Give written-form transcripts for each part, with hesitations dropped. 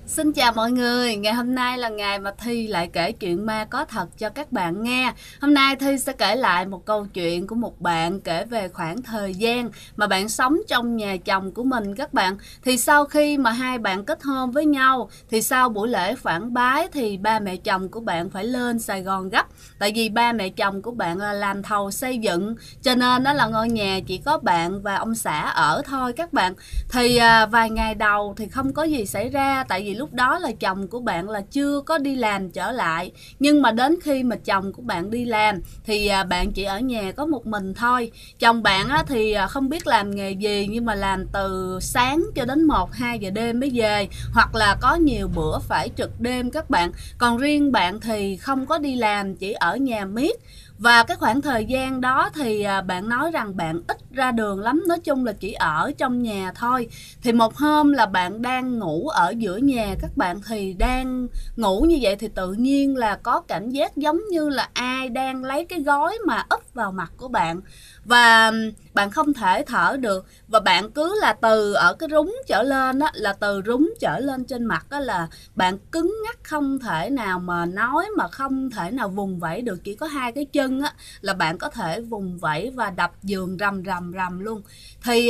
Xin chào mọi người, ngày hôm nay là ngày mà Thi lại kể chuyện ma có thật cho các bạn nghe. Hôm nay Thi sẽ kể lại một câu chuyện của một bạn kể về khoảng thời gian mà bạn sống trong nhà chồng của mình các bạn. Thì sau khi mà hai bạn kết hôn với nhau, thì sau buổi lễ phản bái thì ba mẹ chồng của bạn phải lên Sài Gòn gấp. Tại vì ba mẹ chồng của bạn là làm thầu xây dựng, cho nên đó là ngôi nhà chỉ có bạn và ông xã ở thôi các bạn. Thì vài ngày đầu thì không có gì xảy ra, tại vì lúc đó là chồng của bạn là chưa có đi làm trở lại. Nhưng mà đến khi mà chồng của bạn đi làm thì bạn chỉ ở nhà có một mình thôi. Chồng bạn thì không biết làm nghề gì, nhưng mà làm từ sáng cho đến 1-2 giờ đêm mới về, hoặc là có nhiều bữa phải trực đêm các bạn. Còn riêng bạn thì không có đi làm, chỉ ở nhà miết. Và cái khoảng thời gian đó thì bạn nói rằng bạn ít ra đường lắm, nói chung là chỉ ở trong nhà thôi. Thì một hôm là bạn đang ngủ ở giữa nhà các bạn, thì đang ngủ như vậy thì tự nhiên là có cảm giác giống như là ai đang lấy cái gói mà úp vào mặt của bạn. Và bạn không thể thở được, và bạn cứ là từ ở cái rúng trở lên á, là từ rúng trở lên trên mặt á, là bạn cứng ngắc, không thể nào mà nói, mà không thể nào vùng vẫy được. Chỉ có hai cái chân á là bạn có thể vùng vẫy và đập giường rầm rầm rầm luôn. Thì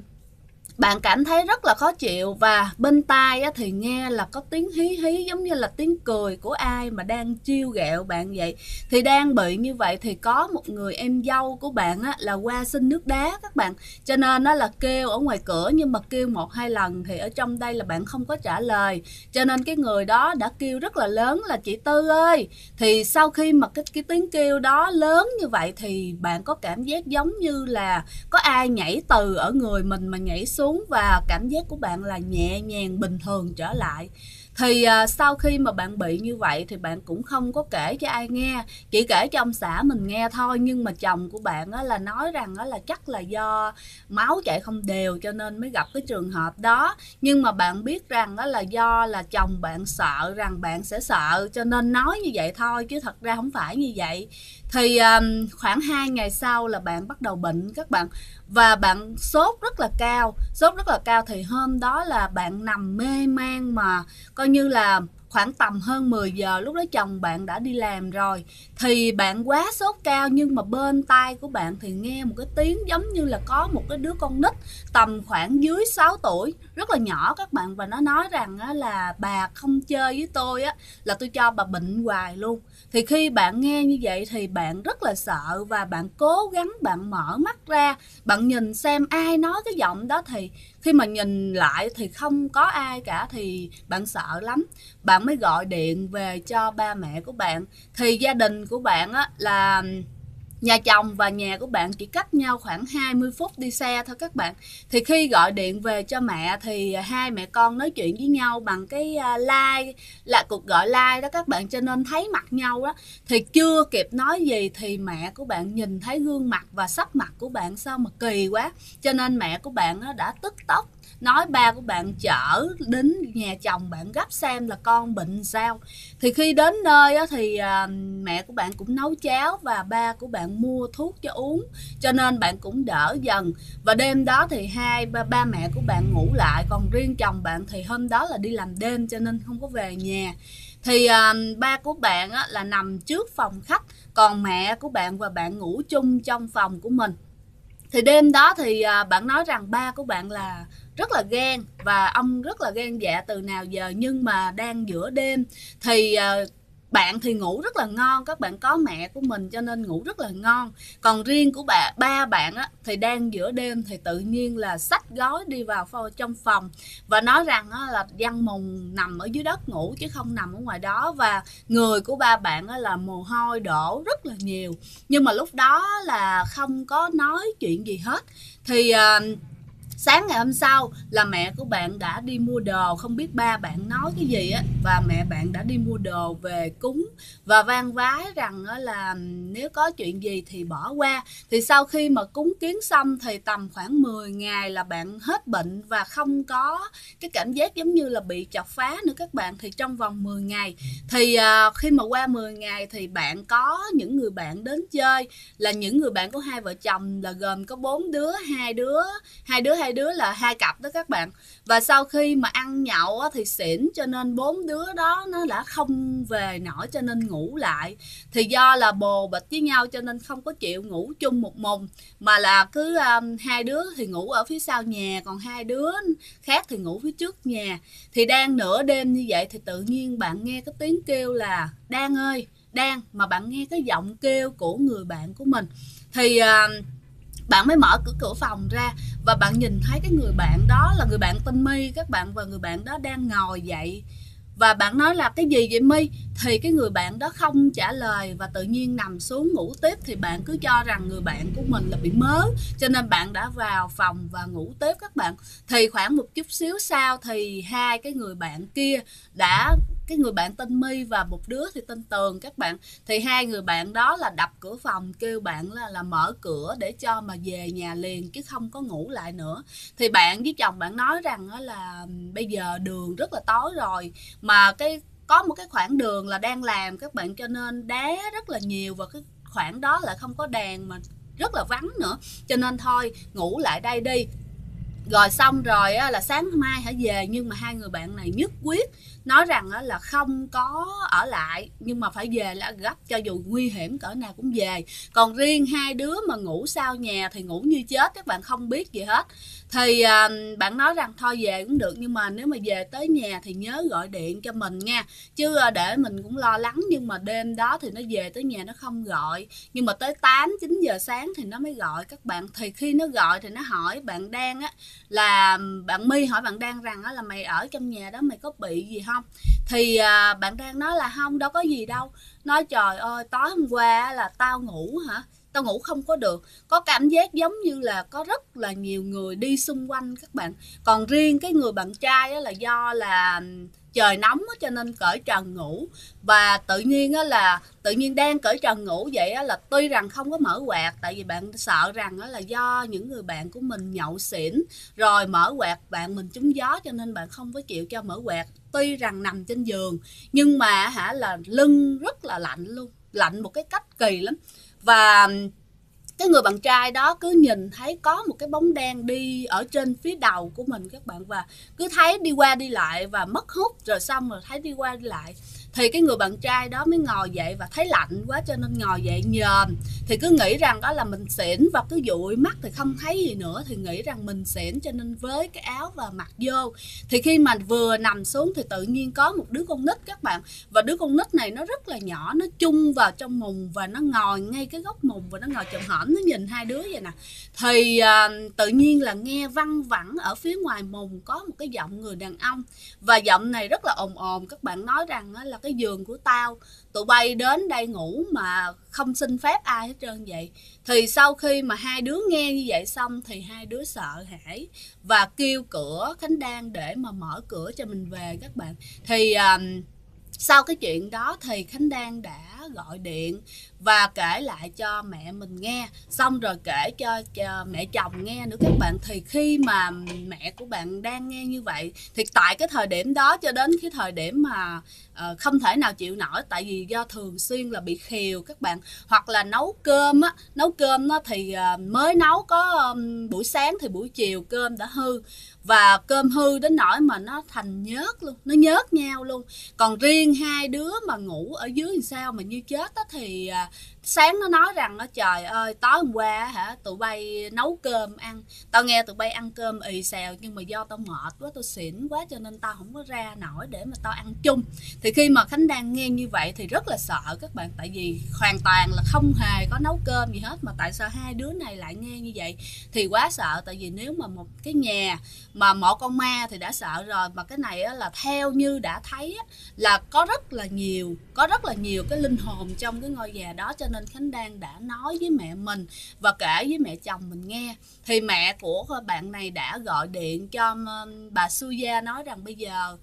bạn cảm thấy rất là khó chịu, và bên tai á, thì nghe là có tiếng hí hí giống như là tiếng cười của ai mà đang trêu ghẹo bạn vậy. Thì đang bị như vậy thì có một người em dâu của bạn á, là qua xin nước đá các bạn, cho nên nó là kêu ở ngoài cửa, nhưng mà kêu 1-2 lần thì ở trong đây là bạn không có trả lời, cho nên cái người đó đã kêu rất là lớn là chị Tư ơi. Thì sau khi mà cái tiếng kêu đó lớn như vậy thì bạn có cảm giác giống như là có ai nhảy từ ở người mình mà nhảy xuống, và cảm giác của bạn là nhẹ nhàng bình thường trở lại. Thì sau khi mà bạn bị như vậy thì bạn cũng không có kể cho ai nghe, chỉ kể cho ông xã mình nghe thôi. Nhưng mà chồng của bạn á, là nói rằng á, là chắc là do máu chạy không đều cho nên mới gặp cái trường hợp đó. Nhưng mà bạn biết rằng á, là do là chồng bạn sợ rằng bạn sẽ sợ cho nên nói như vậy thôi, chứ thật ra không phải như vậy. Thì khoảng 2 ngày sau là bạn bắt đầu bệnh các bạn, và bạn sốt rất là cao. Sốt rất là cao thì hôm đó là bạn nằm mê man, mà coi như là khoảng tầm hơn 10 giờ, lúc đó chồng bạn đã đi làm rồi. Thì bạn quá sốt cao, nhưng mà bên tai của bạn thì nghe một cái tiếng giống như là có một cái đứa con nít tầm khoảng dưới 6 tuổi, rất là nhỏ các bạn. Và nó nói rằng á, là bà không chơi với tôi á, là tôi cho bà bệnh hoài luôn. Thì khi bạn nghe như vậy thì bạn rất là sợ, và bạn cố gắng bạn mở mắt ra, bạn nhìn xem ai nói cái giọng đó. Thì khi mà nhìn lại thì không có ai cả, thì bạn sợ lắm. Bạn mới gọi điện về cho ba mẹ của bạn. Thì gia đình của bạn á, là nhà chồng và nhà của bạn chỉ cách nhau khoảng 20 phút đi xe thôi các bạn. Thì khi gọi điện về cho mẹ thì hai mẹ con nói chuyện với nhau bằng cái like, là cuộc gọi like đó các bạn, cho nên thấy mặt nhau đó. Thì chưa kịp nói gì thì mẹ của bạn nhìn thấy gương mặt và sắc mặt của bạn sao mà kỳ quá, cho nên mẹ của bạn đã tức tốc nói ba của bạn chở đến nhà chồng bạn gấp xem là con bệnh sao. Thì khi đến nơi thì mẹ của bạn cũng nấu cháo và ba của bạn mua thuốc cho uống, cho nên bạn cũng đỡ dần. Và đêm đó thì ba mẹ của bạn ngủ lại, còn riêng chồng bạn thì hôm đó là đi làm đêm cho nên không có về nhà. Thì ba của bạn là nằm trước phòng khách, còn mẹ của bạn và bạn ngủ chung trong phòng của mình. Thì đêm đó thì bạn nói rằng ba của bạn là rất là ghen, và ông rất là ghen dạ từ nào giờ. Nhưng mà đang giữa đêm thì bạn thì ngủ rất là ngon, các bạn có mẹ của mình cho nên ngủ rất là ngon. Còn riêng của ba bạn thì đang giữa đêm thì tự nhiên là xách gói đi vào trong phòng, và nói rằng là văn mùng nằm ở dưới đất ngủ chứ không nằm ở ngoài đó. Và người của ba bạn là mồ hôi đổ rất là nhiều, nhưng mà lúc đó là không có nói chuyện gì hết. Thì sáng ngày hôm sau là mẹ của bạn đã đi mua đồ, không biết ba bạn nói cái gì và mẹ bạn đã đi mua đồ về cúng và van vái rằng là nếu có chuyện gì thì bỏ qua. Thì sau khi mà cúng kiến xong thì tầm khoảng 10 ngày là bạn hết bệnh và không có cái cảm giác giống như là bị chọc phá nữa các bạn. Thì trong vòng 10 ngày thì khi mà qua 10 ngày thì bạn có những người bạn đến chơi, là những người bạn của hai vợ chồng, là gồm có 4 đứa, hai đứa hai đứa là hai cặp đó các bạn. Và sau khi mà ăn nhậu thì xỉn, cho nên 4 đứa đó nó đã không về nổi, cho nên ngủ lại. Thì do là bồ bịch với nhau cho nên không có chịu ngủ chung một mùng, mà là cứ hai đứa thì ngủ ở phía sau nhà, còn hai đứa khác thì ngủ phía trước nhà. Thì đang nửa đêm như vậy thì tự nhiên bạn nghe cái tiếng kêu là Đan ơi Đan, mà bạn nghe cái giọng kêu của người bạn của mình. Thì bạn mới mở cửa phòng ra và bạn nhìn thấy cái người bạn đó là người bạn tên My các bạn, và người bạn đó đang ngồi dậy. Và bạn nói là cái gì vậy My? Thì cái người bạn đó không trả lời và tự nhiên nằm xuống ngủ tiếp. Thì bạn cứ cho rằng người bạn của mình là bị mớ, cho nên bạn đã vào phòng và ngủ tiếp các bạn. Thì khoảng một chút xíu sau thì hai cái người bạn kia đã, cái người bạn tên My và một đứa thì tên Tường các bạn, thì hai người bạn đó là đập cửa phòng kêu bạn là mở cửa để cho mà về nhà liền chứ không có ngủ lại nữa. Thì bạn với chồng bạn nói rằng là bây giờ đường rất là tối rồi, mà có một cái khoảng đường là đang làm các bạn, cho nên đá rất là nhiều, và cái khoảng đó lại không có đèn mà rất là vắng nữa, cho nên thôi ngủ lại đây đi. Rồi xong rồi là sáng mai hãy về. Nhưng mà hai người bạn này nhất quyết nói rằng là không có ở lại, nhưng mà phải về là gấp, cho dù nguy hiểm cỡ nào cũng về. Còn riêng hai đứa mà ngủ sau nhà thì ngủ như chết, các bạn không biết gì hết. Thì bạn nói rằng thôi về cũng được, nhưng mà nếu mà về tới nhà thì nhớ gọi điện cho mình nha, chứ để mình cũng lo lắng. Nhưng mà đêm đó thì nó về tới nhà nó không gọi, nhưng mà tới 8-9 giờ sáng thì nó mới gọi các bạn. Thì khi nó gọi thì nó hỏi bạn Đan á, là bạn My hỏi bạn Đan rằng là mày ở trong nhà đó mày có bị gì không? Thì bạn Đan nói là không, đâu có gì đâu. Nói trời ơi, tối hôm qua là tao ngủ hả, tao ngủ không có được, có cảm giác giống như là có rất là nhiều người đi xung quanh các bạn. Còn riêng cái người bạn trai là do là trời nóng cho nên cởi trần ngủ, và tự nhiên đang cởi trần ngủ vậy là tuy rằng không có mở quạt, tại vì bạn sợ rằng là do những người bạn của mình nhậu xỉn rồi mở quạt bạn mình trúng gió, cho nên bạn không có chịu cho mở quạt. Tuy rằng nằm trên giường nhưng mà là lưng rất là lạnh luôn, lạnh một cái cách kỳ lắm. Và cái người bạn trai đó cứ nhìn thấy có một cái bóng đen đi ở trên phía đầu của mình các bạn, và cứ thấy đi qua đi lại và mất hút, rồi xong rồi thấy đi qua đi lại. Thì cái người bạn trai đó mới ngồi dậy và thấy lạnh quá cho nên ngồi dậy nhòm. Thì cứ nghĩ rằng đó là mình xỉn, và cứ dụi mắt thì không thấy gì nữa, thì nghĩ rằng mình xỉn cho nên với cái áo và mặc vô. Thì khi mà vừa nằm xuống thì tự nhiên có một đứa con nít các bạn, và đứa con nít này nó rất là nhỏ, nó chung vào trong mùng và nó ngồi ngay cái góc mùng và nó ngồi chồm hổm, nó nhìn hai đứa vậy nè. Thì tự nhiên là nghe văng vẳng ở phía ngoài mùng có một cái giọng người đàn ông, và giọng này rất là ồn ồn các bạn, nói rằng là cái giường của tao, tụi bay đến đây ngủ mà không xin phép ai hết trơn vậy. Thì sau khi mà hai đứa nghe như vậy xong thì hai đứa sợ hãi và kêu cửa Khánh Đan để mà mở cửa cho mình về các bạn. Thì sau cái chuyện đó thì Khánh Đan đã gọi điện và kể lại cho mẹ mình nghe, xong rồi kể cho mẹ chồng nghe nữa các bạn. Thì khi mà mẹ của bạn đang nghe như vậy thì tại cái thời điểm đó cho đến cái thời điểm mà không thể nào chịu nổi, tại vì do thường xuyên là bị khều các bạn, hoặc là nấu cơm thì mới nấu có buổi sáng thì buổi chiều cơm đã hư, và cơm hư đến nỗi mà nó thành nhớt luôn, nó nhớt nhau luôn. Còn riêng hai đứa mà ngủ ở dưới thì sao mà như chết á, thì sáng nó nói rằng trời ơi tối hôm qua tụi bay nấu cơm ăn, tao nghe tụi bay ăn cơm ì xèo, nhưng mà do tao mệt quá, tao xỉn quá cho nên tao không có ra nổi để mà tao ăn chung. Thì khi mà Khánh Đan nghe như vậy thì rất là sợ các bạn, tại vì hoàn toàn là không hề có nấu cơm gì hết, mà tại sao hai đứa này lại nghe như vậy thì quá sợ. Tại vì nếu mà một cái nhà mà một con ma thì đã sợ rồi, mà cái này là theo như đã thấy là có rất là nhiều cái linh hồn trong cái ngôi nhà đó, cho nên Khánh Đan đã nói với mẹ mình và kể với mẹ chồng mình nghe. Thì mẹ của bạn này đã gọi điện cho bà Suya, nói rằng bây giờ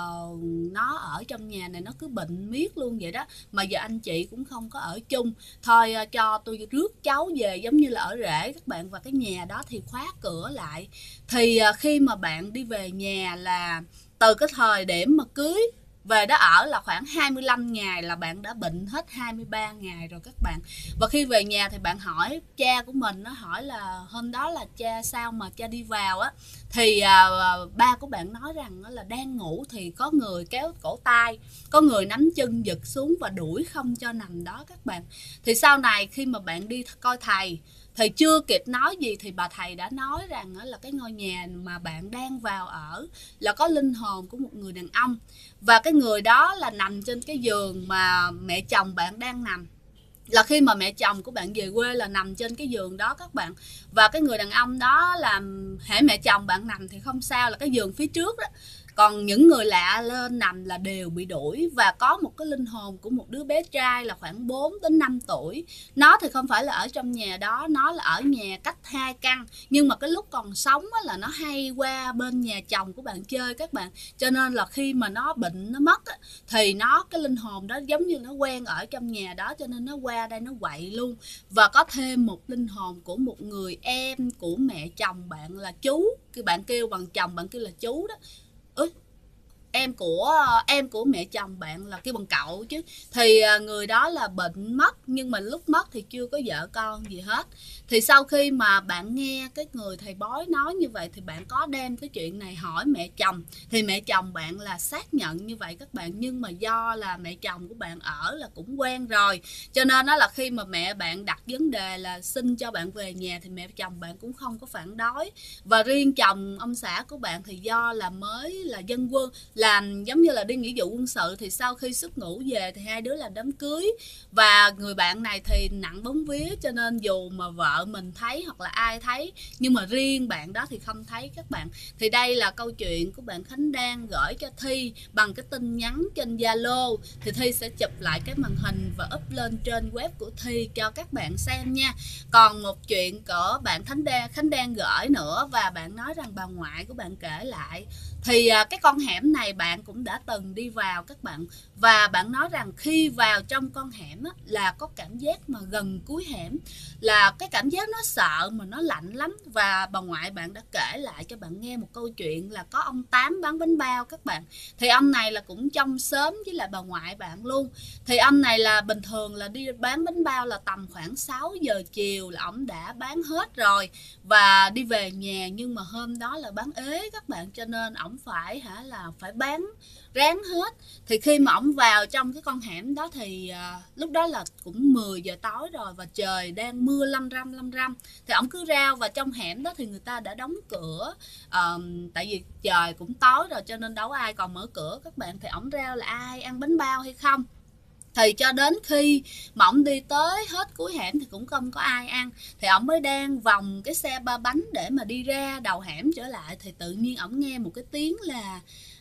nó ở trong nhà này nó cứ bệnh miết luôn vậy đó, mà giờ anh chị cũng không có ở chung, thôi cho tôi rước cháu về giống như là ở rể các bạn. Và cái nhà đó thì khóa cửa lại. Thì khi mà bạn đi về nhà là từ cái thời điểm mà cưới về đó ở là khoảng 25 ngày là bạn đã bệnh hết 23 ngày rồi các bạn. Và khi về nhà thì bạn hỏi cha của mình, nó hỏi là hôm đó là cha sao mà cha đi vào á, thì ba của bạn nói rằng là đang ngủ thì có người kéo cổ tay, có người nắm chân giật xuống và đuổi không cho nằm đó các bạn. Thì sau này khi mà bạn đi coi thầy, thầy chưa kịp nói gì thì bà thầy đã nói rằng là cái ngôi nhà mà bạn đang vào ở là có linh hồn của một người đàn ông, và cái người đó là nằm trên cái giường mà mẹ chồng bạn đang nằm. Là khi mà mẹ chồng của bạn về quê là nằm trên cái giường đó các bạn. Và cái người đàn ông đó là hễ mẹ chồng bạn nằm thì không sao, là cái giường phía trước đó, còn những người lạ lên nằm là đều bị đuổi. Và có một cái linh hồn của một đứa bé trai là khoảng 4 đến 5 tuổi. Nó thì không phải là ở trong nhà đó, nó là ở nhà cách 2 căn. Nhưng mà cái lúc còn sống là nó hay qua bên nhà chồng của bạn chơi các bạn. Cho nên là khi mà nó bệnh, nó mất thì cái linh hồn đó giống như nó quen ở trong nhà đó, cho nên nó qua đây nó quậy luôn. Và có thêm một linh hồn của một người em của mẹ chồng bạn là chú, cái bạn kêu bằng chồng bạn kêu là chú đó. Em của mẹ chồng bạn là kêu bằng cậu chứ. Thì người đó là bệnh mất, nhưng mà lúc mất thì chưa có vợ con gì hết. Thì sau khi mà bạn nghe cái người thầy bói nói như vậy thì bạn có đem cái chuyện này hỏi mẹ chồng. Thì mẹ chồng bạn là xác nhận như vậy các bạn. Nhưng mà do là mẹ chồng của bạn ở là cũng quen rồi, cho nên đó là khi mà mẹ bạn đặt vấn đề là xin cho bạn về nhà thì mẹ chồng bạn cũng không có phản đối. Và riêng chồng ông xã của bạn thì do là mới là dân quân, làm giống như là đi nghĩa vụ quân sự, thì sau khi xuất ngũ về thì hai đứa làm đám cưới. Và người bạn này thì nặng bóng vía, cho nên dù mà vợ mình thấy hoặc là ai thấy, nhưng mà riêng bạn đó thì không thấy các bạn. Thì đây là câu chuyện của bạn Khánh Đan gửi cho Thi bằng cái tin nhắn trên Zalo. Thì Thi sẽ chụp lại cái màn hình và up lên trên web của Thi cho các bạn xem nha. Còn một chuyện của bạn Khánh Đan gửi nữa, và bạn nói rằng bà ngoại của bạn kể lại. Thì cái con hẻm này bạn cũng đã từng đi vào các bạn. Và bạn nói rằng khi vào trong con hẻm là có cảm giác mà gần cuối hẻm, là cái cảm giác nó sợ mà nó lạnh lắm. Và bà ngoại bạn đã kể lại cho bạn nghe một câu chuyện là có ông Tám bán bánh bao các bạn. Thì ông này là cũng trong xóm với lại bà ngoại bạn luôn. Thì ông này là bình thường là đi bán bánh bao là tầm khoảng 6 giờ chiều là ông đã bán hết rồi và đi về nhà. Nhưng mà hôm đó là bán ế các bạn, cho nên ổng phải phải bán ráng hết. Thì khi mà ổng vào trong cái con hẻm đó thì lúc đó là cũng 10 giờ tối rồi và trời đang mưa lâm râm. Thì ổng cứ rao vào trong hẻm đó thì người ta đã đóng cửa, tại vì trời cũng tối rồi cho nên đâu ai còn mở cửa các bạn. Thì ổng rao là ai ăn bánh bao hay không. Thì cho đến khi mà ổng đi tới hết cuối hẻm thì cũng không có ai ăn. Thì ổng mới đang vòng cái xe ba bánh để mà đi ra đầu hẻm trở lại. Thì tự nhiên ổng nghe một cái tiếng là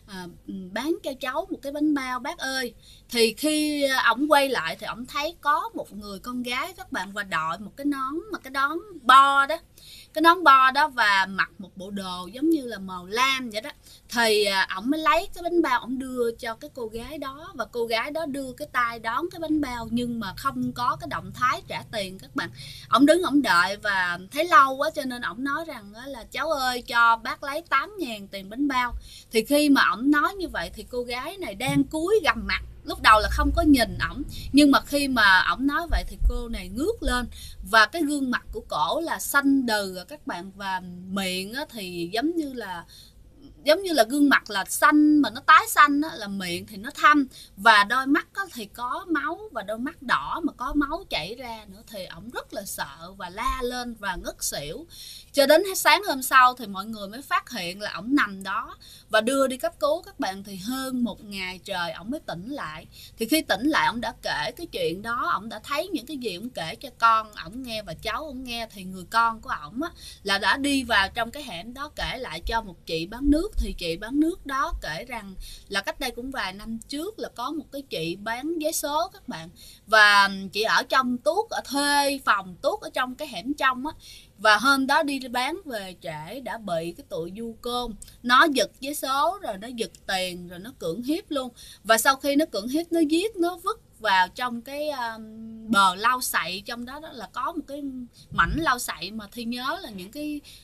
bán cho cháu một cái bánh bao bác ơi. Thì khi ổng quay lại thì ổng thấy có một người con gái các bạn, và đội một cái nón, mà cái nón bo đó, cái nón bo đó, và mặc một bộ đồ giống như là màu lam vậy đó. Thì ổng mới lấy cái bánh bao ổng đưa cho cái cô gái đó, và cô gái đó đưa cái tay đón cái bánh bao nhưng mà không có cái động thái trả tiền các bạn. Ổng đứng ổng đợi và thấy lâu quá cho nên ổng nói rằng là cháu ơi cho bác lấy 8.000 tiền bánh bao. Thì khi mà ổng nói như vậy thì cô gái này đang cúi gằm mặt, lúc đầu là không có nhìn ổng, nhưng mà khi mà ổng nói vậy thì cô này ngước lên, và cái gương mặt của cổ là xanh đừ các bạn, và miệng thì giống như là gương mặt là xanh mà nó tái xanh là miệng thì nó thâm, và đôi mắt thì có máu, và đôi mắt đỏ mà có máu chảy ra nữa. Thì ổng rất là sợ và la lên và ngất xỉu. Cho đến sáng hôm sau thì mọi người mới phát hiện là ổng nằm đó và đưa đi cấp cứu các bạn. Thì hơn một ngày trời ổng mới tỉnh lại. Thì khi tỉnh lại ổng đã kể cái chuyện đó, ổng đã thấy những cái gì ổng kể cho con ổng nghe và cháu ổng nghe. Thì người con của ổng là đã đi vào trong cái hẻm đó kể lại cho một chị bán nước. Thì chị bán nước đó kể rằng là cách đây cũng vài năm trước là có một cái chị bán vé số các bạn, và chị ở trong tuốt, ở thuê phòng tuốt ở trong cái hẻm trong và hôm đó đi bán về trễ đã bị cái tụi du côn nó giật vé số, rồi nó giật tiền, rồi nó cưỡng hiếp luôn. Và sau khi nó cưỡng hiếp, nó giết, nó vứt vào trong cái bờ lau sậy. Trong đó là có một cái mảnh lau sậy, mà Thi nhớ là những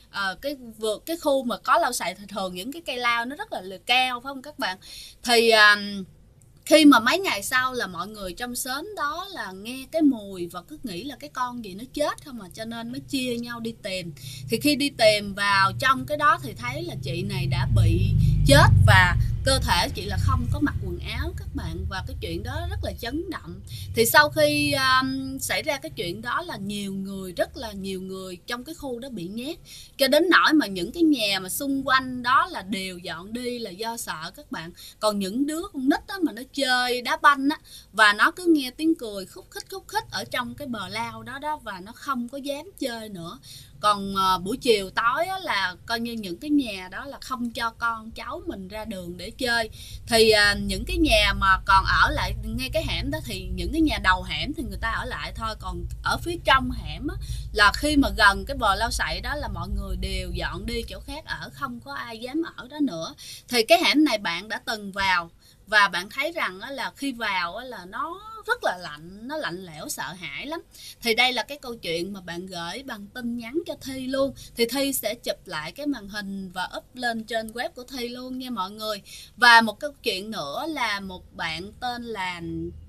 cái khu mà có lau sậy thì thường những cái cây lao nó rất là cao phải không các bạn. Thì Khi mà mấy ngày sau là mọi người trong xóm đó là nghe cái mùi và cứ nghĩ là cái con gì nó chết không mà, cho nên mới chia nhau đi tìm. Thì khi đi tìm vào trong cái đó thì thấy là chị này đã bị chết và cơ thể chị là không có mặc quần áo các bạn, và cái chuyện đó rất là chấn động. Thì sau khi xảy ra cái chuyện đó là nhiều người, rất là nhiều người trong cái khu đó bị nhét, cho đến nỗi mà những cái nhà mà xung quanh đó là đều dọn đi là do sợ các bạn. Còn những đứa con nít đó mà nó chơi đá banh á, và nó cứ nghe tiếng cười khúc khích ở trong cái bờ lao đó đó, và nó không có dám chơi nữa. Còn buổi chiều tối á, là coi như những cái nhà đó là không cho con cháu mình ra đường để chơi. Thì những cái nhà mà còn ở lại ngay cái hẻm đó thì những cái nhà đầu hẻm thì người ta ở lại thôi, còn ở phía trong hẻm á, là khi mà gần cái bờ lao sậy đó là mọi người đều dọn đi chỗ khác ở, không có ai dám ở đó nữa. Thì cái hẻm này bạn đã từng vào và bạn thấy rằng là khi vào là nó rất là lạnh, nó lạnh lẽo sợ hãi lắm. Thì đây là cái câu chuyện mà bạn gửi bằng tin nhắn cho Thi luôn. Thì Thi sẽ chụp lại cái màn hình và up lên trên web của Thi luôn nha mọi người. Và một câu chuyện nữa là một bạn tên là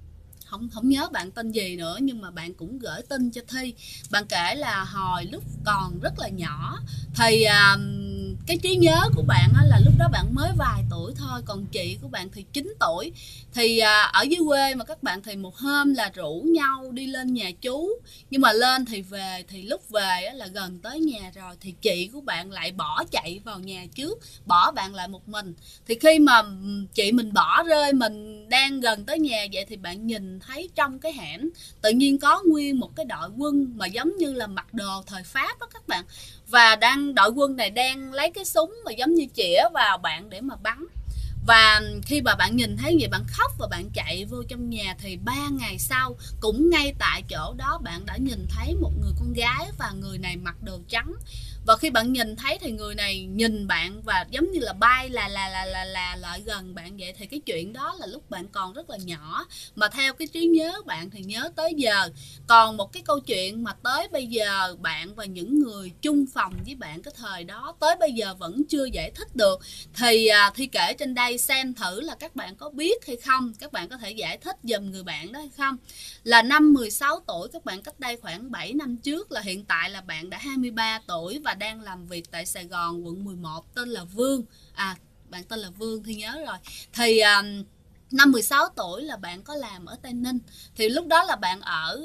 không nhớ bạn tên gì nữa, nhưng mà bạn cũng gửi tin cho Thi. Bạn kể là hồi lúc còn rất là nhỏ thì cái trí nhớ của bạn là lúc đó bạn mới vài tuổi thôi, còn chị của bạn thì 9 tuổi. Thì ở dưới quê mà các bạn, thì một hôm là rủ nhau đi lên nhà chú, nhưng mà lên thì về, thì lúc về là gần tới nhà rồi thì chị của bạn lại bỏ chạy vào nhà trước, bỏ bạn lại một mình. Thì khi mà chị mình bỏ rơi, mình đang gần tới nhà vậy thì bạn nhìn thấy trong cái hẻm tự nhiên có nguyên một cái đội quân mà giống như là mặc đồ thời Pháp đó các bạn, và đội quân này đang lấy cái súng mà giống như chĩa vào bạn để mà bắn. Và khi mà bạn nhìn thấy vậy bạn khóc và bạn chạy vô trong nhà. Thì 3 ngày sau cũng ngay tại chỗ đó bạn đã nhìn thấy một người con gái, và người này mặc đồ trắng. Và khi bạn nhìn thấy thì người này nhìn bạn và giống như là bay lại gần bạn vậy. Thì cái chuyện đó là lúc bạn còn rất là nhỏ, mà theo cái trí nhớ bạn thì nhớ tới giờ. Còn một cái câu chuyện mà tới bây giờ bạn và những người chung phòng với bạn cái thời đó tới bây giờ vẫn chưa giải thích được, thì Thi kể trên đây xem thử là các bạn có biết hay không, các bạn có thể giải thích giùm người bạn đó hay không. Là năm 16 tuổi các bạn, cách đây khoảng 7 năm trước, là hiện tại là bạn đã 23 tuổi và đang làm việc tại Sài Gòn quận 11, tên là Vương. Bạn tên là Vương, Thi nhớ rồi. Thì năm 16 tuổi là bạn có làm ở Tây Ninh. Thì lúc đó là bạn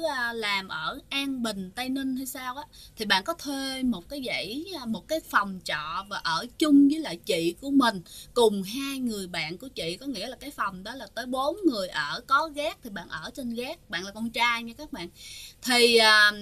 làm ở An Bình, Tây Ninh hay sao á. Thì bạn có thuê một cái phòng trọ và ở chung với lại chị của mình, cùng hai người bạn của chị. Có nghĩa là cái phòng đó là tới 4 người ở, có gác thì bạn ở trên gác. Bạn là con trai nha các bạn. Thì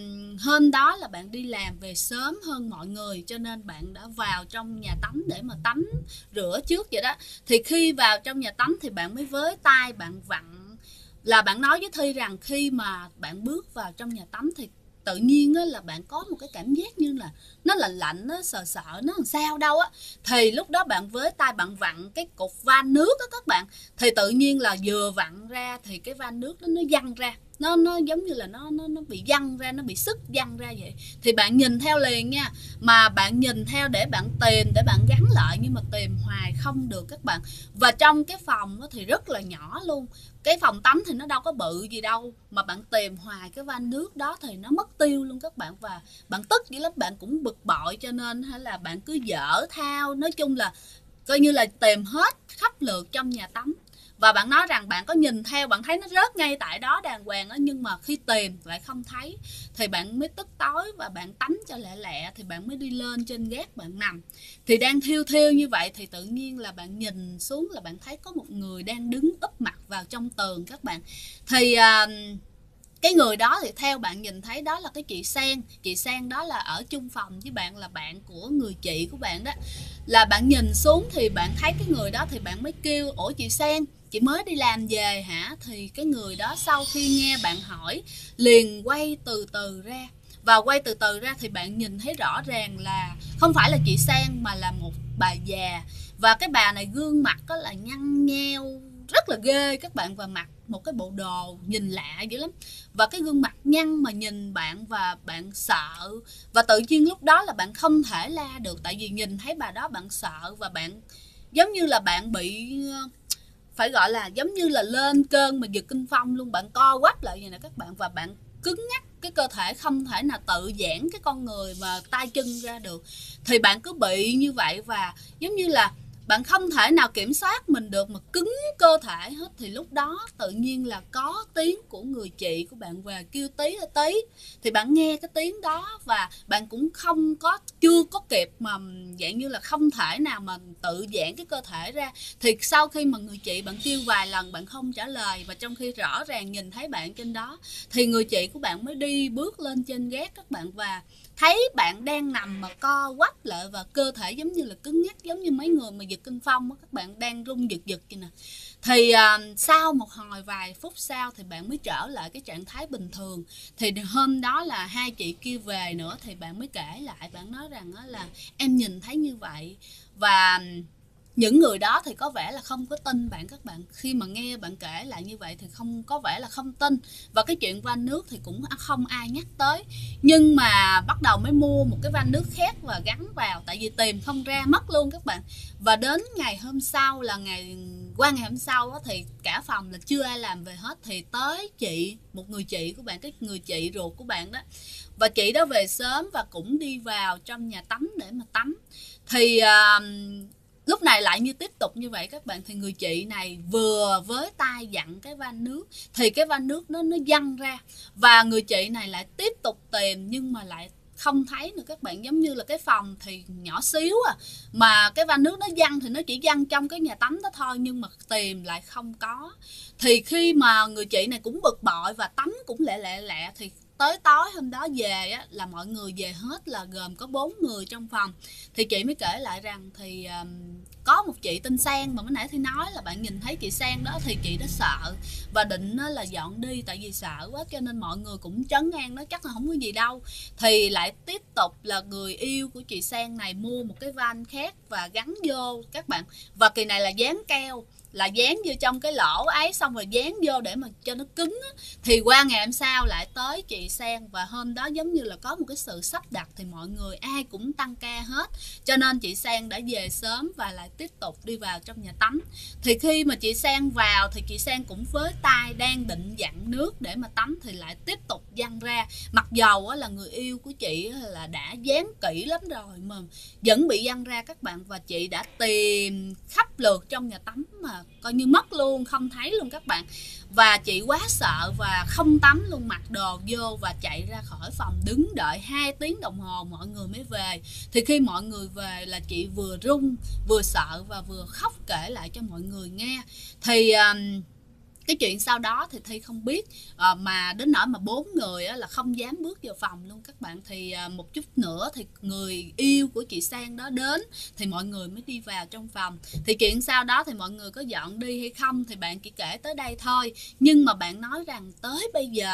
hôm đó là bạn đi làm về sớm hơn mọi người, cho nên bạn đã vào trong nhà tắm để mà tắm rửa trước vậy đó. Thì khi vào trong nhà tắm thì bạn mới với tay bạn vặn, là bạn nói với Thi rằng khi mà bạn bước vào trong nhà tắm thì tự nhiên là bạn có một cái cảm giác như là nó lạnh lạnh, nó sợ nó làm sao đâu á. Thì lúc đó bạn với tay bạn vặn cái cục van nước đó các bạn, thì tự nhiên là vừa vặn ra thì cái van nước đó nó văng ra, nó giống như là nó bị văng ra, nó bị sức văng ra vậy. Thì bạn nhìn theo liền nha, mà bạn nhìn theo để bạn tìm, để bạn gắn lại, nhưng mà tìm hoài không được các bạn. Và trong cái phòng thì rất là nhỏ luôn, cái phòng tắm thì nó đâu có bự gì đâu, mà bạn tìm hoài cái van nước đó thì nó mất tiêu luôn các bạn. Và bạn tức dữ lắm, bạn cũng bực bội, cho nên hay là bạn cứ dở thao, nói chung là coi như là tìm hết khắp lượt trong nhà tắm. Và bạn nói rằng bạn có nhìn theo, bạn thấy nó rớt ngay tại đó đàng hoàng đó, nhưng mà khi tìm lại không thấy. Thì bạn mới tức tối và bạn tắm cho lẹ lẹ, thì bạn mới đi lên trên gác bạn nằm. Thì đang thiêu thiêu như vậy thì tự nhiên là bạn nhìn xuống là bạn thấy có một người đang đứng úp mặt vào trong tường các bạn. Thì cái người đó thì theo bạn nhìn thấy đó là cái chị Sen. Chị Sen đó là ở chung phòng với bạn, là bạn của người chị của bạn đó. Là bạn nhìn xuống thì bạn thấy cái người đó thì bạn mới kêu: ủa chị Sen, chị mới đi làm về hả? Thì cái người đó sau khi nghe bạn hỏi liền quay từ từ ra. Và quay từ từ ra thì bạn nhìn thấy rõ ràng là không phải là chị Sen mà là một bà già. Và cái bà này gương mặt có là nhăn nheo rất là ghê các bạn, và mặc một cái bộ đồ nhìn lạ dữ lắm. Và cái gương mặt nhăn mà nhìn bạn và bạn sợ. Và tự nhiên lúc đó là bạn không thể la được, tại vì nhìn thấy bà đó bạn sợ, và bạn giống như là bạn bị phải gọi là giống như là lên cơn mà giật kinh phong luôn. Bạn co quắp lại vậy nè các bạn, và bạn cứng nhắc cái cơ thể, không thể nào tự giãn cái con người và tay chân ra được. Thì bạn cứ bị như vậy và giống như là bạn không thể nào kiểm soát mình được mà cứng cơ thể hết. Thì lúc đó tự nhiên là có tiếng của người chị của bạn về kêu tí ơi tí. Thì bạn nghe cái tiếng đó và bạn cũng chưa có kịp mà dạng như là không thể nào mà tự giãn cái cơ thể ra. Thì sau khi mà người chị bạn kêu vài lần bạn không trả lời, và trong khi rõ ràng nhìn thấy bạn trên đó, thì người chị của bạn mới đi bước lên trên gác các bạn, và thấy bạn đang nằm mà co quắp lại và cơ thể giống như là cứng nhắc, giống như mấy người mà giật kinh phong đó, các bạn đang run giật giật vậy nè. Thì sau một hồi vài phút sau thì bạn mới trở lại cái trạng thái bình thường. Thì hôm đó là hai chị kia về nữa, thì bạn mới kể lại, bạn nói rằng là em nhìn thấy như vậy. Và những người đó thì có vẻ là không có tin bạn các bạn. Khi mà nghe bạn kể lại như vậy thì không có vẻ là không tin. Và cái chuyện van nước thì cũng không ai nhắc tới. Nhưng mà bắt đầu mới mua một cái van nước khác và gắn vào, tại vì tìm không ra, mất luôn các bạn. Và đến ngày hôm sau là qua ngày hôm sau đó, thì cả phòng là chưa ai làm về hết. Thì tới chị, một người chị của bạn, cái người chị ruột của bạn đó, và chị đó về sớm và cũng đi vào trong nhà tắm để mà tắm. Thì lúc này lại như tiếp tục như vậy các bạn. Thì người chị này vừa với tay dặn cái van nước thì cái van nước nó văng ra, và người chị này lại tiếp tục tìm nhưng mà lại không thấy nữa các bạn. Giống như là cái phòng thì nhỏ xíu mà cái van nước nó văng thì nó chỉ văng trong cái nhà tắm đó thôi, nhưng mà tìm lại không có. Thì khi mà người chị này cũng bực bội và tắm cũng lẹ, thì tới tối hôm đó về á, là mọi người về hết, là gồm có 4 người trong phòng. Thì chị mới kể lại rằng thì có một chị tên Sang mà mới nãy thì nói là bạn nhìn thấy chị Sang đó, thì chị đã sợ và định là dọn đi, tại vì sợ quá cho nên mọi người cũng trấn an nó chắc là không có gì đâu. Thì lại tiếp tục là người yêu của chị Sang này mua một cái van khác và gắn vô các bạn, và kỳ này là dán keo, là dán vô trong cái lỗ ấy, xong rồi dán vô để mà cho nó cứng á. Thì qua ngày hôm sau lại tới chị Sang, và hôm đó giống như là có một cái sự sắp đặt, thì mọi người ai cũng tăng ca hết, cho nên chị Sang đã về sớm và lại tiếp tục đi vào trong nhà tắm. Thì khi mà chị Sang vào thì chị Sang cũng với tay đang định dặn nước để mà tắm thì lại tiếp tục văng ra, mặc dầu là người yêu của chị là đã dán kỹ lắm rồi mà vẫn bị văng ra các bạn. Và chị đã tìm khắp lượt trong nhà tắm mà coi như mất luôn, không thấy luôn các bạn. Và chị quá sợ và không tắm luôn, mặc đồ vô và chạy ra khỏi phòng, đứng đợi 2 tiếng đồng hồ mọi người mới về. Thì khi mọi người về là chị vừa run vừa sợ và vừa khóc kể lại cho mọi người nghe. Thì cái chuyện sau đó thì Thi không biết, mà đến nỗi mà 4 người là không dám bước vào phòng luôn các bạn. Thì một chút nữa thì người yêu của chị Sang đó đến thì mọi người mới đi vào trong phòng. Thì chuyện sau đó thì mọi người có dọn đi hay không thì bạn chỉ kể tới đây thôi. Nhưng mà bạn nói rằng tới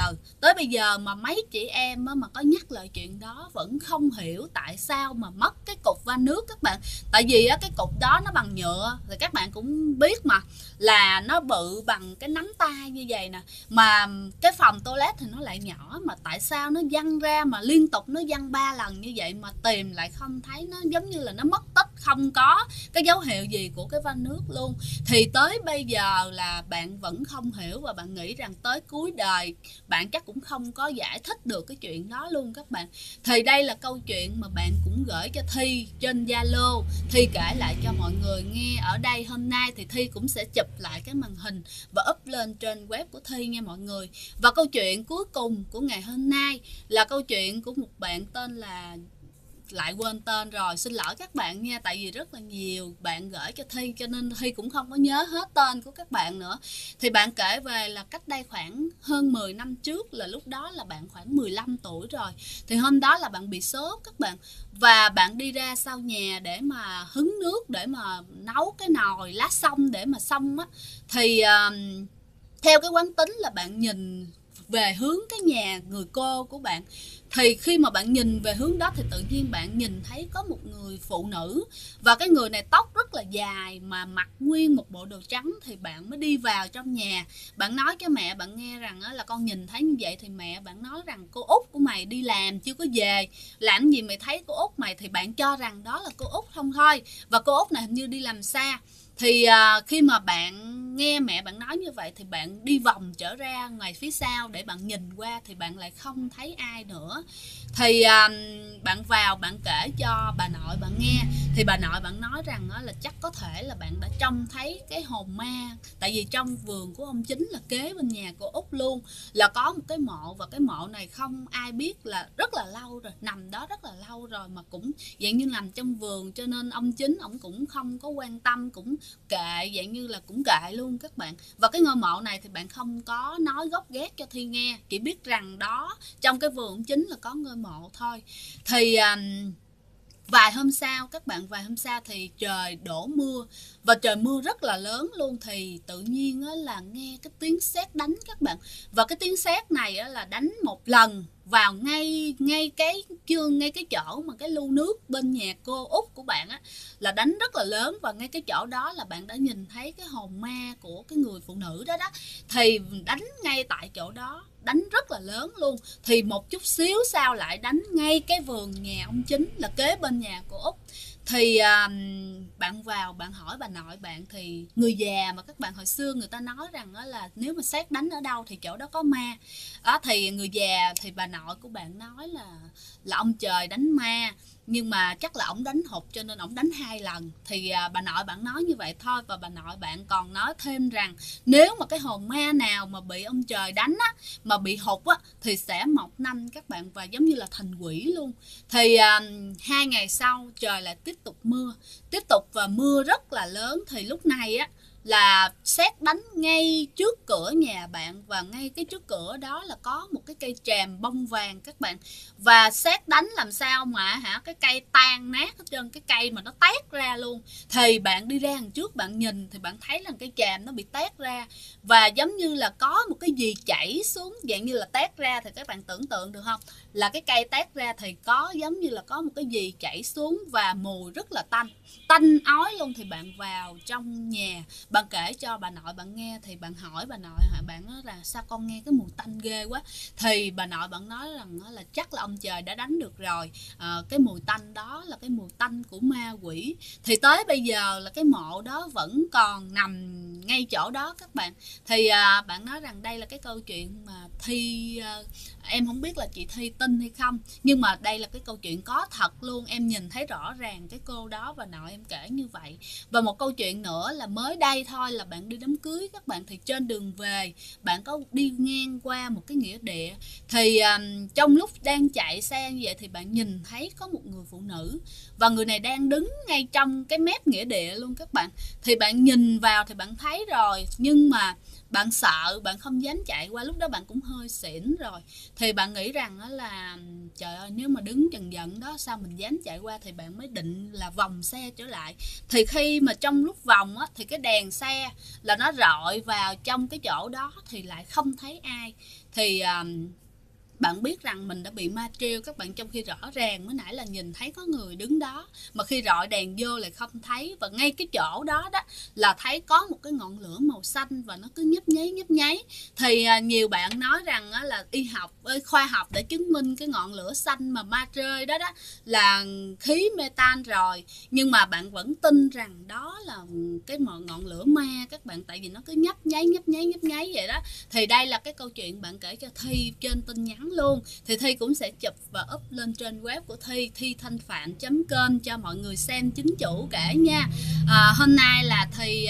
bây giờ mà mấy chị em mà có nhắc lại chuyện đó vẫn không hiểu tại sao mà mất cái cục van nước các bạn. Tại vì cái cục đó nó bằng nhựa, thì các bạn cũng biết mà, là nó bự bằng cái nắm tay như vậy nè, mà cái phòng toilet thì nó lại nhỏ, mà tại sao nó văng ra mà liên tục nó văng 3 lần như vậy mà tìm lại không thấy, nó giống như là nó mất tích, không có cái dấu hiệu gì của cái van nước luôn. Thì tới bây giờ là bạn vẫn không hiểu, và bạn nghĩ rằng tới cuối đời bạn chắc cũng không có giải thích được cái chuyện đó luôn các bạn. Thì đây là câu chuyện mà bạn cũng gửi cho Thi trên Zalo, Thi kể lại cho mọi người nghe ở đây. Hôm nay thì Thi cũng sẽ chụp lại cái màn hình và up lên trên web của Thi nha mọi người. Và câu chuyện cuối cùng của ngày hôm nay là câu chuyện của một bạn tên là, lại quên tên rồi, xin lỗi các bạn nha, tại vì rất là nhiều bạn gửi cho Thi cho nên Thi cũng không có nhớ hết tên của các bạn nữa. Thì bạn kể về là cách đây khoảng hơn 10 năm trước, là lúc đó là bạn khoảng 15 tuổi rồi. Thì hôm đó là bạn bị sốt các bạn, và bạn đi ra sau nhà để mà hứng nước, để mà nấu cái nồi lá sông để mà xông á. Thì theo cái quán tính là bạn nhìn về hướng cái nhà người cô của bạn. Thì khi mà bạn nhìn về hướng đó thì tự nhiên bạn nhìn thấy có một người phụ nữ, và cái người này tóc rất là dài mà mặc nguyên một bộ đồ trắng. Thì bạn mới đi vào trong nhà, bạn nói cho mẹ bạn nghe rằng là con nhìn thấy như vậy. Thì mẹ bạn nói rằng cô út của mày đi làm chưa có về, làm gì mày thấy cô út mày. Thì bạn cho rằng đó là cô út không thôi, và cô út này hình như đi làm xa. Thì khi mà bạn nghe mẹ bạn nói như vậy thì bạn đi vòng trở ra ngoài phía sau để bạn nhìn qua thì bạn lại không thấy ai nữa. Thì bạn vào bạn kể cho bà nội bạn nghe, thì bà nội bạn nói rằng là chắc có thể là bạn đã trông thấy cái hồn ma. Tại vì trong vườn của ông Chính là kế bên nhà của Út luôn là có một cái mộ, và cái mộ này không ai biết là rất là lâu rồi, nằm đó rất là lâu rồi, mà cũng dạng như nằm trong vườn, cho nên ông Chính ổng cũng không có quan tâm, cũng kệ, dạng như là cũng kệ luôn các bạn. Và cái ngôi mộ này thì bạn không có nói gốc gác cho Thi nghe, chỉ biết rằng đó trong cái vườn ông Chính là có ngôi mộ thôi. Thì vài hôm sau các bạn, vài hôm sau thì trời đổ mưa, và trời mưa rất là lớn luôn. Thì tự nhiên là nghe cái tiếng sét đánh các bạn, và cái tiếng sét này là đánh một lần vào ngay cái chỗ mà cái lu nước bên nhà cô Út của bạn là đánh rất là lớn, và ngay cái chỗ đó là bạn đã nhìn thấy cái hồn ma của cái người phụ nữ đó đó. Thì đánh ngay tại chỗ đó, đánh rất là lớn luôn. Thì một chút xíu sau lại đánh ngay cái vườn nhà ông Chính là kế bên nhà của Út. Thì bạn vào bạn hỏi bà nội bạn, thì người già mà các bạn, hồi xưa người ta nói rằng là nếu mà sét đánh ở đâu thì chỗ đó có ma đó. Thì người già, thì bà nội của bạn nói là ông trời đánh ma, nhưng mà chắc là ổng đánh hụt cho nên ổng đánh 2 lần. Thì bà nội bạn nói như vậy thôi. Và bà nội bạn còn nói thêm rằng nếu mà cái hồn ma nào mà bị ông trời đánh mà bị hụt thì sẽ mọc năm các bạn, và giống như là thành quỷ luôn. Thì 2 ngày sau trời lại tiếp tục mưa, và mưa rất là lớn. Thì lúc này là sét đánh ngay trước cửa nhà bạn, và ngay cái trước cửa đó là có một cái cây tràm bông vàng các bạn. Và sét đánh làm sao mà cái cây tan nát hết trơn, cái cây mà nó tét ra luôn. Thì bạn đi ra đằng trước bạn nhìn thì bạn thấy là cây tràm nó bị tét ra, và giống như là có một cái gì chảy xuống, dạng như là tét ra. Thì các bạn tưởng tượng được không, là cái cây tét ra thì có giống như là có một cái gì chảy xuống, và mùi rất là tanh ói luôn. Thì bạn vào trong nhà bạn kể cho bà nội bạn nghe, thì bạn hỏi bà nội, bạn nói là sao con nghe cái mùi tanh ghê quá. Thì bà nội bạn nói rằng là chắc là ông trời đã đánh được rồi, cái mùi tanh đó là cái mùi tanh của ma quỷ. Thì tới bây giờ là cái mộ đó vẫn còn nằm ngay chỗ đó các bạn. Thì bạn nói rằng đây là cái câu chuyện mà Thi, em không biết là chị Thi tin hay không, nhưng mà đây là cái câu chuyện có thật luôn. Em nhìn thấy rõ ràng cái cô đó và nội em kể như vậy. Và một câu chuyện nữa là mới đây thôi, là bạn đi đám cưới các bạn, thì trên đường về bạn có đi ngang qua một cái nghĩa địa. Thì trong lúc đang chạy xe như vậy thì bạn nhìn thấy có một người phụ nữ, và người này đang đứng ngay trong cái mép nghĩa địa luôn các bạn. Thì bạn nhìn vào thì bạn thấy rồi, nhưng mà bạn sợ, bạn không dám chạy qua. Lúc đó bạn cũng hơi xỉn rồi. Thì bạn nghĩ rằng là trời ơi, nếu mà đứng chần giận đó sao mình dám chạy qua. Thì bạn mới định là vòng xe trở lại. Thì khi mà trong lúc vòng thì cái đèn xe là nó rọi vào trong cái chỗ đó thì lại không thấy ai. Thì bạn biết rằng mình đã bị ma trêu các bạn, trong khi rõ ràng mới nãy là nhìn thấy có người đứng đó, mà khi rọi đèn vô lại không thấy. Và ngay cái chỗ đó đó là thấy có một cái ngọn lửa màu xanh và nó cứ nhấp nháy. Thì nhiều bạn nói rằng là khoa học đã chứng minh cái ngọn lửa xanh mà ma trơi đó là khí metan rồi, nhưng mà bạn vẫn tin rằng đó là cái ngọn lửa ma các bạn, tại vì nó cứ nhấp nháy vậy đó. Thì đây là cái câu chuyện bạn kể cho Thi trên tin nhắn luôn. Thì Thi cũng sẽ chụp và up lên trên web của Thi, thithanhphạn.com, cho mọi người xem chính chủ kể nha. Hôm nay là Thi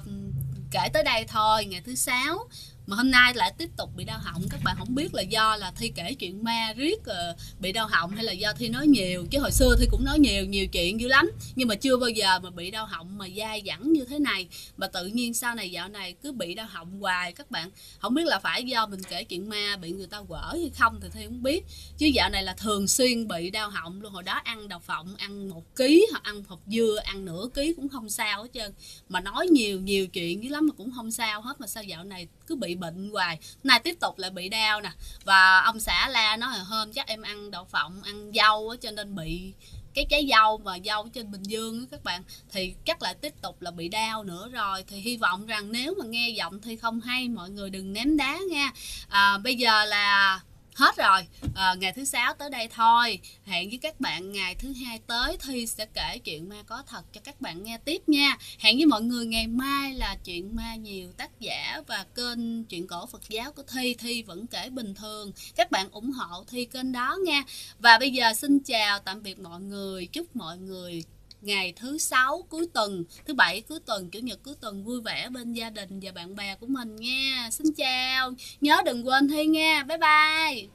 kể tới đây thôi, ngày thứ 6 mà hôm nay lại tiếp tục bị đau họng. Các bạn không biết là do là Thi kể chuyện ma riết bị đau họng, hay là do Thi nói nhiều. Chứ hồi xưa Thi cũng nói nhiều chuyện dữ lắm, nhưng mà chưa bao giờ mà bị đau họng mà dai dẳng như thế này. Mà tự nhiên sau này dạo này cứ bị đau họng hoài các bạn. Không biết là phải do mình kể chuyện ma bị người ta quở hay không thì Thi không biết, chứ dạo này là thường xuyên bị đau họng luôn. Hồi đó ăn đậu phộng ăn 1 ký, hoặc ăn hột dưa ăn nửa ký cũng không sao hết trơn. Mà nói nhiều chuyện dữ lắm mà cũng không sao hết, mà sao dạo này cứ bị bệnh hoài. Nay tiếp tục lại bị đau nè. Và ông xã la nói là hôm chắc em ăn đậu phộng ăn dâu á, cho nên bị cái trái dâu mà dâu trên Bình Dương á các bạn. Thì chắc lại tiếp tục là bị đau nữa rồi. Thì hy vọng rằng nếu mà nghe giọng Thi không hay, mọi người đừng ném đá nha. Bây giờ là Hết rồi, ngày thứ 6 tới đây thôi. Hẹn với các bạn ngày thứ 2 tới, Thi sẽ kể chuyện ma có thật cho các bạn nghe tiếp nha. Hẹn với mọi người ngày mai là chuyện ma nhiều tác giả và kênh Chuyện Cổ Phật Giáo của Thi. Thi vẫn kể bình thường, các bạn ủng hộ Thi kênh đó nha. Và bây giờ xin chào tạm biệt mọi người. Chúc mọi người ngày thứ 6 cuối tuần, thứ bảy cuối tuần, chủ nhật cuối tuần vui vẻ bên gia đình và bạn bè của mình nha. Xin chào, nhớ đừng quên Thi nha. Bye bye.